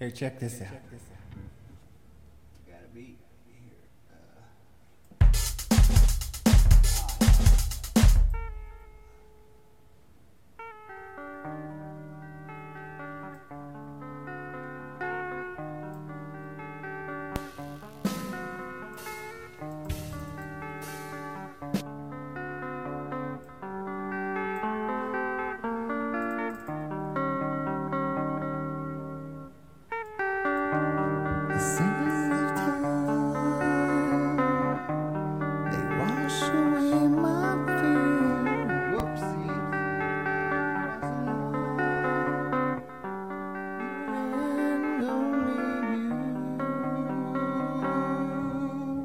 Here, check this out. Gotta be here. The sands of time, they wash away my fear. Whoopsie. And only you.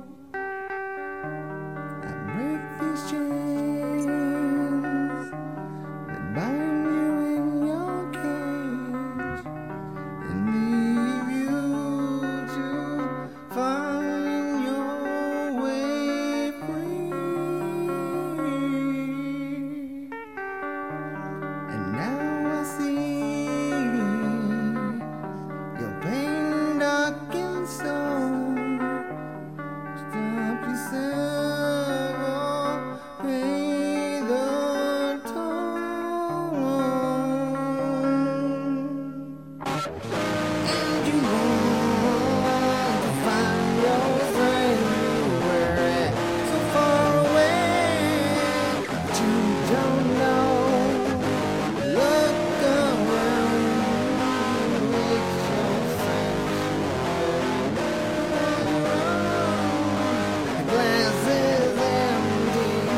I break these chains that bind you in your cage and leave you to find your way free. And now I see your pain darkened soul. Stop yourself or pay the toll. And you want to find your sanctuary so far away, but you don't know. Look around you, it's your sanctuary. The glass is empty,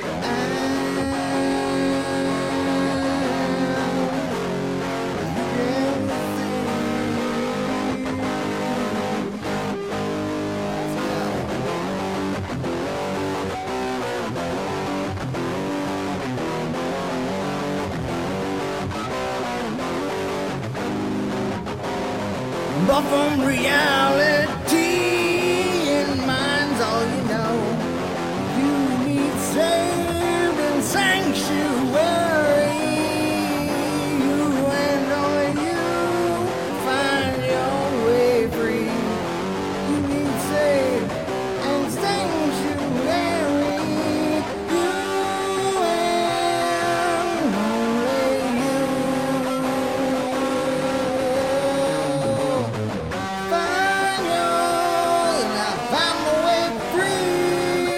but from reality and mind's all you know. You need saved and sanctuary. You and only you find your way free. You need saved and sanctuary. You and only you. Find yours and I find my way free.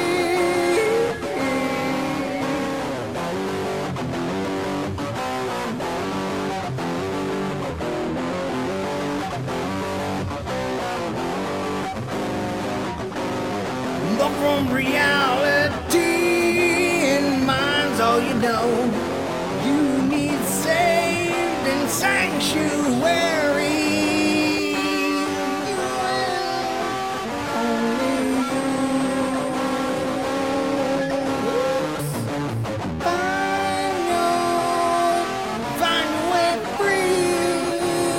But from reality and mind's all you know. You need saved and sanctuary. You and only you. Find your way free.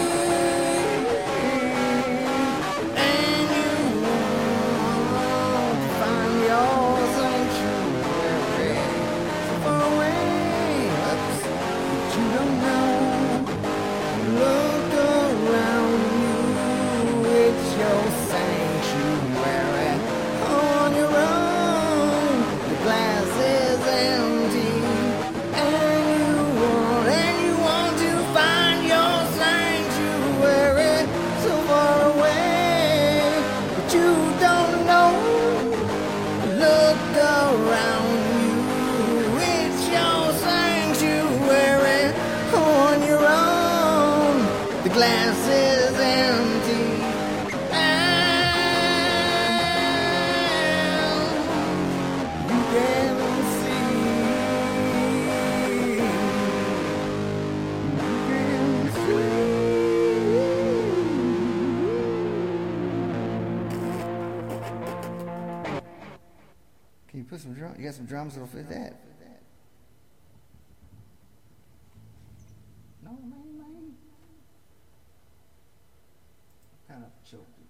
And you want to find your sanctuary so far away, but you don't know. Look around you, it's your sanctuary on your own. The glass is empty, and you want to find your sanctuary so far away, but you don't know. Look around you, it's your sanctuary on your own. The glass is empty, and you can see. You can see. Can you put some drums? You got some drums that'll fit that? No, man. Kind of choked.